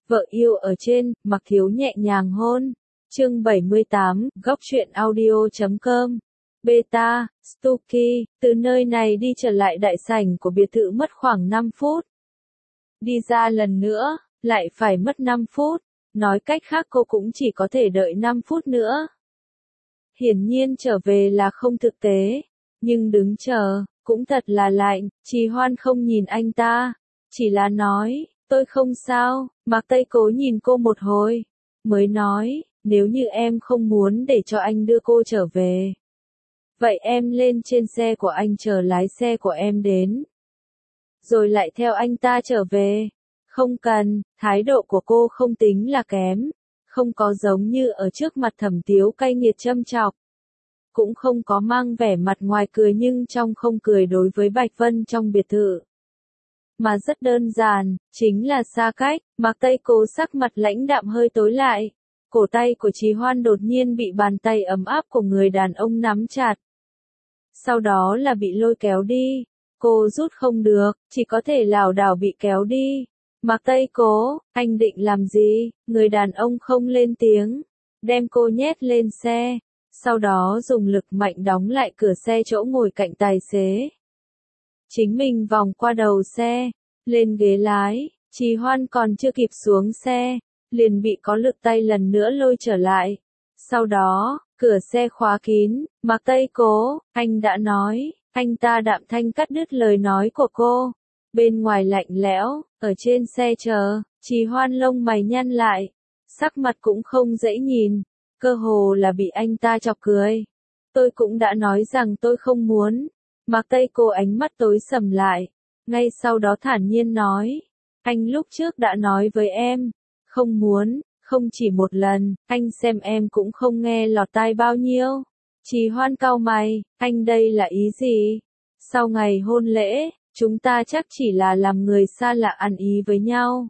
Vợ yêu ở trên, Mặc Thiếu nhẹ nhàng hôn. Chương 78, góc truyện audio.com. Beta, Stuky, từ nơi này đi trở lại đại sảnh của biệt thự mất khoảng 5 phút. Đi ra lần nữa, lại phải mất 5 phút. Nói cách khác cô cũng chỉ có thể đợi 5 phút nữa. Hiển nhiên trở về là không thực tế. Nhưng đứng chờ, cũng thật là lạnh. Trì Hoan không nhìn anh ta. Chỉ là nói, tôi không sao. Mạc Tây Cố nhìn cô một hồi. Mới nói, nếu như em không muốn để cho anh đưa cô trở về. Vậy em lên trên xe của anh chờ lái xe của em đến. Rồi lại theo anh ta trở về. Không cần, thái độ của cô không tính là kém. Không có giống như ở trước mặt Thẩm Tiếu cay nghiệt châm chọc. Cũng không có mang vẻ mặt ngoài cười nhưng trong không cười đối với Bạch Vân trong biệt thự. Mà rất đơn giản, chính là xa cách. Mạc Tây Cố sắc mặt lãnh đạm hơi tối lại. Cổ tay của Trì Hoan đột nhiên bị bàn tay ấm áp của người đàn ông nắm chặt. Sau đó là bị lôi kéo đi. Cô rút không được, chỉ có thể lảo đảo bị kéo đi. Mạc Tây Cố, anh định làm gì? Người đàn ông không lên tiếng. Đem cô nhét lên xe. Sau đó dùng lực mạnh đóng lại cửa xe chỗ ngồi cạnh tài xế. Chính mình vòng qua đầu xe. Lên ghế lái. Trì Hoan còn chưa kịp xuống xe. Liền bị có lực tay lần nữa lôi trở lại. Sau đó, cửa xe khóa kín. Mạc Tây Cố, anh đã nói. Anh ta đạm thanh cắt đứt lời nói của cô. Bên ngoài lạnh lẽo, ở trên xe chờ, Trì Hoan lông mày nhăn lại. Sắc mặt cũng không dễ nhìn, cơ hồ là bị anh ta chọc cười. Tôi cũng đã nói rằng tôi không muốn. Mạc Tây Cố ánh mắt tối sầm lại. Ngay sau đó thản nhiên nói. Anh lúc trước đã nói với em. Không muốn, không chỉ một lần, anh xem em cũng không nghe lọt tai bao nhiêu. Trì Hoan cau mày, anh đây là ý gì? Sau ngày hôn lễ, chúng ta chắc chỉ là làm người xa lạ ăn ý với nhau.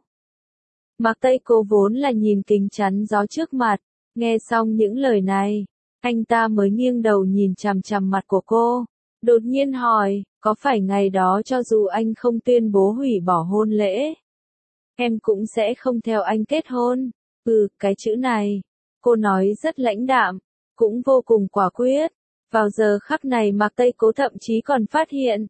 Mạc Tây Cố vốn là nhìn kính chắn gió trước mặt, nghe xong những lời này, anh ta mới nghiêng đầu nhìn chằm chằm mặt của cô, đột nhiên hỏi, có phải ngày đó cho dù anh không tuyên bố hủy bỏ hôn lễ, em cũng sẽ không theo anh kết hôn? Cái chữ này, cô nói rất lãnh đạm, cũng vô cùng quả quyết. Vào giờ khắc này Mạc Tây Cố thậm chí còn phát hiện,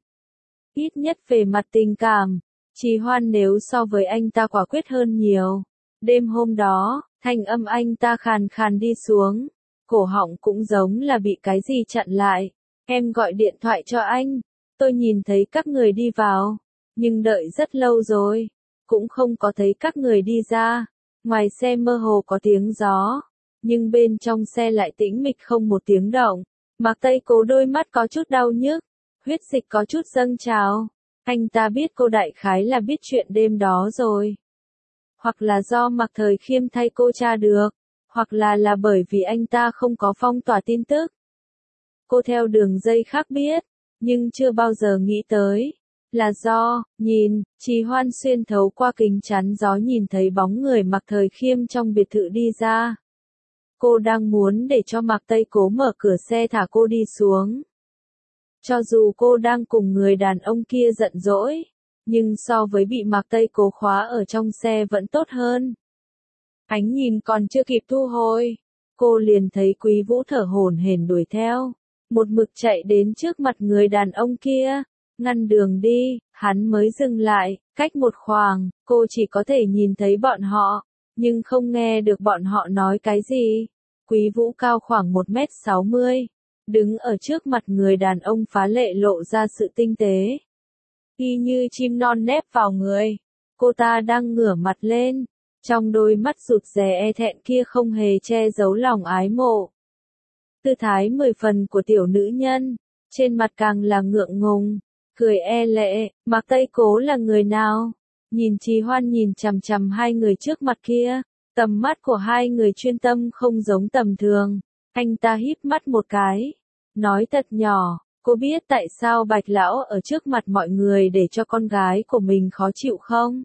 ít nhất về mặt tình cảm, Trì Hoan nếu so với anh ta quả quyết hơn nhiều. Đêm hôm đó, thanh âm anh ta khàn khàn đi xuống, cổ họng cũng giống là bị cái gì chặn lại. Em gọi điện thoại cho anh, tôi nhìn thấy các người đi vào, nhưng đợi rất lâu rồi, cũng không có thấy các người đi ra. Ngoài xe mơ hồ có tiếng gió, nhưng bên trong xe lại tĩnh mịch không một tiếng động. Mạc Tây Cố đôi mắt có chút đau nhức, huyết dịch có chút dâng trào. Anh ta biết cô đại khái là biết chuyện đêm đó rồi. Hoặc là do Mạc Thời Khiêm thay cô tra được, hoặc là bởi vì anh ta không có phong tỏa tin tức. Cô theo đường dây khác biết, nhưng chưa bao giờ nghĩ tới. Là do, nhìn, Trì Hoan xuyên thấu qua kính chắn gió nhìn thấy bóng người Mạc Thời Khiêm trong biệt thự đi ra. Cô đang muốn để cho Mạc Tây Cố mở cửa xe thả cô đi xuống. Cho dù cô đang cùng người đàn ông kia giận dỗi, nhưng so với bị Mạc Tây Cố khóa ở trong xe vẫn tốt hơn. Ánh nhìn còn chưa kịp thu hồi, cô liền thấy Quý Vũ thở hổn hển đuổi theo, một mực chạy đến trước mặt người đàn ông kia, ngăn đường đi, hắn mới dừng lại, cách một khoảng, cô chỉ có thể nhìn thấy bọn họ, nhưng không nghe được bọn họ nói cái gì. Quý Vũ cao khoảng 1m60, đứng ở trước mặt người đàn ông phá lệ lộ ra sự tinh tế. Y như chim non nép vào người, cô ta đang ngửa mặt lên, trong đôi mắt rụt rè e thẹn kia không hề che giấu lòng ái mộ. Tư thái 10 phần của tiểu nữ nhân, trên mặt càng là ngượng ngùng, cười e lệ. Mạc Tây Cố là người nào? Nhìn Trì Hoan nhìn chằm chằm hai người trước mặt kia, tầm mắt của hai người chuyên tâm không giống tầm thường. Anh ta híp mắt một cái, nói thật nhỏ, cô biết tại sao Bạch Lão ở trước mặt mọi người để cho con gái của mình khó chịu không?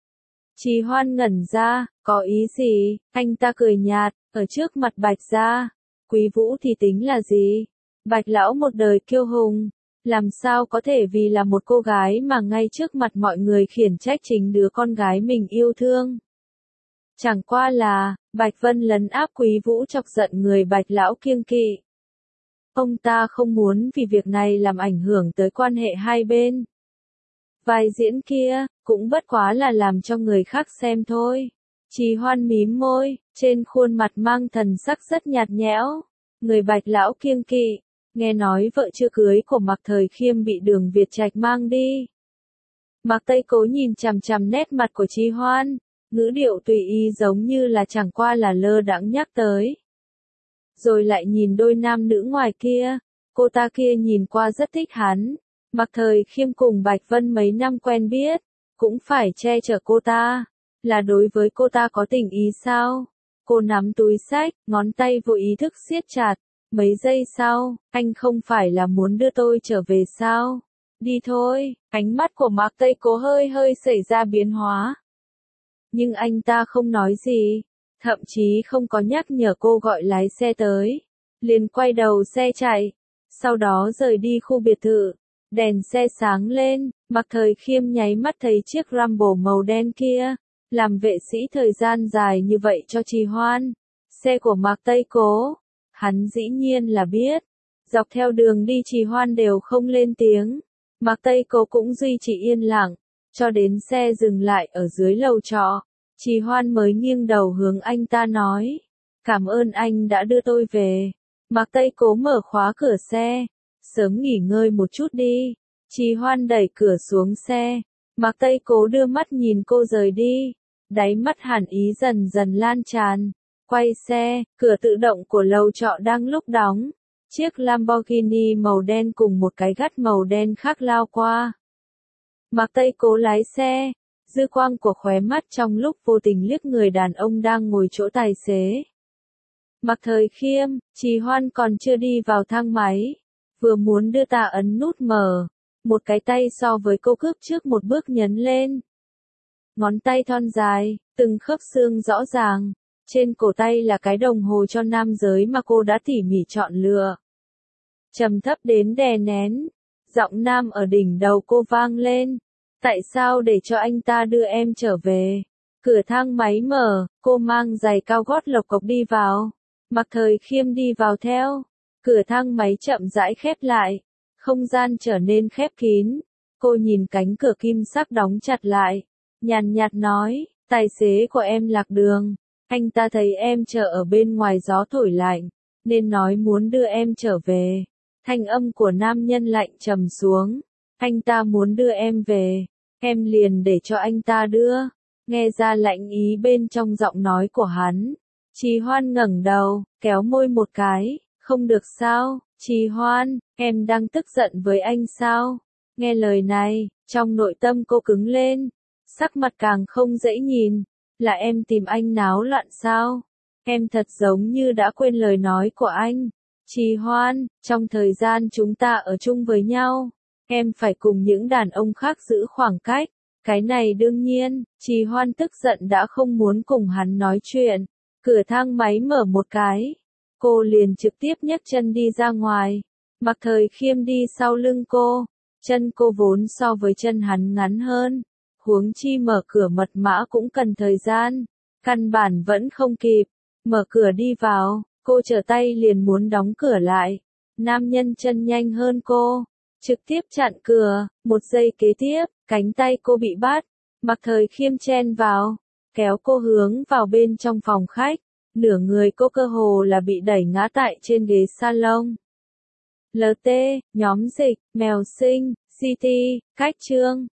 Trì Hoan ngẩn ra, có ý gì? Anh ta cười nhạt, ở trước mặt Bạch gia, Quý Vũ thì tính là gì? Bạch Lão một đời kiêu hùng, làm sao có thể vì là một cô gái mà ngay trước mặt mọi người khiển trách chính đứa con gái mình yêu thương. Chẳng qua là, Bạch Vân lấn áp Quý Vũ chọc giận người Bạch lão kiêng kỵ. Ông ta không muốn vì việc này làm ảnh hưởng tới quan hệ hai bên. Vai diễn kia, cũng bất quá là làm cho người khác xem thôi. Trì Hoan mím môi, trên khuôn mặt mang thần sắc rất nhạt nhẽo. Người Bạch lão kiêng kỵ, nghe nói vợ chưa cưới của Mạc Thời Khiêm bị Đường Việt Trạch mang đi. Mạc Tây Cố nhìn chằm chằm nét mặt của Trì Hoan, ngữ điệu tùy ý giống như là chẳng qua là lơ đãng nhắc tới. Rồi lại nhìn đôi nam nữ ngoài kia, cô ta kia nhìn qua rất thích hắn. Mạc Thời Khiêm cùng Bạch Vân mấy năm quen biết, cũng phải che chở cô ta, là đối với cô ta có tình ý sao? Cô nắm túi xách, ngón tay vô ý thức siết chặt, mấy giây sau, anh không phải là muốn đưa tôi trở về sao? Đi thôi, ánh mắt của Mạc Tây Cố hơi hơi xảy ra biến hóa. Nhưng anh ta không nói gì, thậm chí không có nhắc nhở cô gọi lái xe tới, liền quay đầu xe chạy, sau đó rời đi khu biệt thự. Đèn xe sáng lên, Mạc Thời Khiêm nháy mắt thấy chiếc Rambo màu đen kia, làm vệ sĩ thời gian dài như vậy cho Trì Hoan. Xe của Mạc Tây Cố, hắn dĩ nhiên là biết. Dọc theo đường đi Trì Hoan đều không lên tiếng. Mạc Tây Cố cũng duy trì yên lặng, cho đến xe dừng lại ở dưới lầu trọ. Trì Hoan mới nghiêng đầu hướng anh ta nói, cảm ơn anh đã đưa tôi về. Mạc Tây Cố mở khóa cửa xe, sớm nghỉ ngơi một chút đi. Trì Hoan đẩy cửa xuống xe, Mạc Tây Cố đưa mắt nhìn cô rời đi, đáy mắt hàn ý dần dần lan tràn. Quay xe, cửa tự động của lầu trọ đang lúc đóng, chiếc Lamborghini màu đen cùng một cái gắt màu đen khác lao qua. Mạc Tây Cố lái xe, dư quang của khóe mắt trong lúc vô tình liếc người đàn ông đang ngồi chỗ tài xế. Mạc Thời Khiêm, Trì Hoan còn chưa đi vào thang máy, vừa muốn đưa ta ấn nút mở, một cái tay so với cô cước trước một bước nhấn lên. Ngón tay thon dài, từng khớp xương rõ ràng, trên cổ tay là cái đồng hồ cho nam giới mà cô đã tỉ mỉ chọn lựa. Trầm thấp đến đè nén, giọng nam ở đỉnh đầu cô vang lên, tại sao để cho anh ta đưa em trở về? Cửa thang máy mở, cô mang giày cao gót lộc cộc đi vào, Mạc Thời Khiêm đi vào theo. Cửa thang máy chậm rãi khép lại, không gian trở nên khép kín. Cô nhìn cánh cửa kim sắc đóng chặt lại, nhàn nhạt nói, tài xế của em lạc đường, anh ta thấy em chờ ở bên ngoài gió thổi lạnh, nên nói muốn đưa em trở về. Thanh âm của nam nhân lạnh trầm xuống, anh ta muốn đưa em về, em liền để cho anh ta đưa. Nghe ra lạnh ý bên trong giọng nói của hắn, Trì Hoan ngẩng đầu, kéo môi một cái. Không được sao, Trì Hoan, em đang tức giận với anh sao? Nghe lời này, trong nội tâm cô cứng lên, sắc mặt càng không dễ nhìn, là em tìm anh náo loạn sao? Em thật giống như đã quên lời nói của anh. Trì Hoan, trong thời gian chúng ta ở chung với nhau, em phải cùng những đàn ông khác giữ khoảng cách. Cái này đương nhiên, Trì Hoan tức giận đã không muốn cùng hắn nói chuyện. Cửa thang máy mở một cái, cô liền trực tiếp nhấc chân đi ra ngoài. Mạc Thời Khiêm đi sau lưng cô, chân cô vốn so với chân hắn ngắn hơn, huống chi mở cửa mật mã cũng cần thời gian, căn bản vẫn không kịp. Mở cửa đi vào, cô trở tay liền muốn đóng cửa lại. Nam nhân chân nhanh hơn cô, trực tiếp chặn cửa. Một giây kế tiếp, cánh tay cô bị bắt. Mạc Thời Khiêm chen vào, kéo cô hướng vào bên trong phòng khách. Nửa người cô cơ hồ là bị đẩy ngã tại trên ghế salon. LT, nhóm dịch, mèo sinh, CT, cách chương.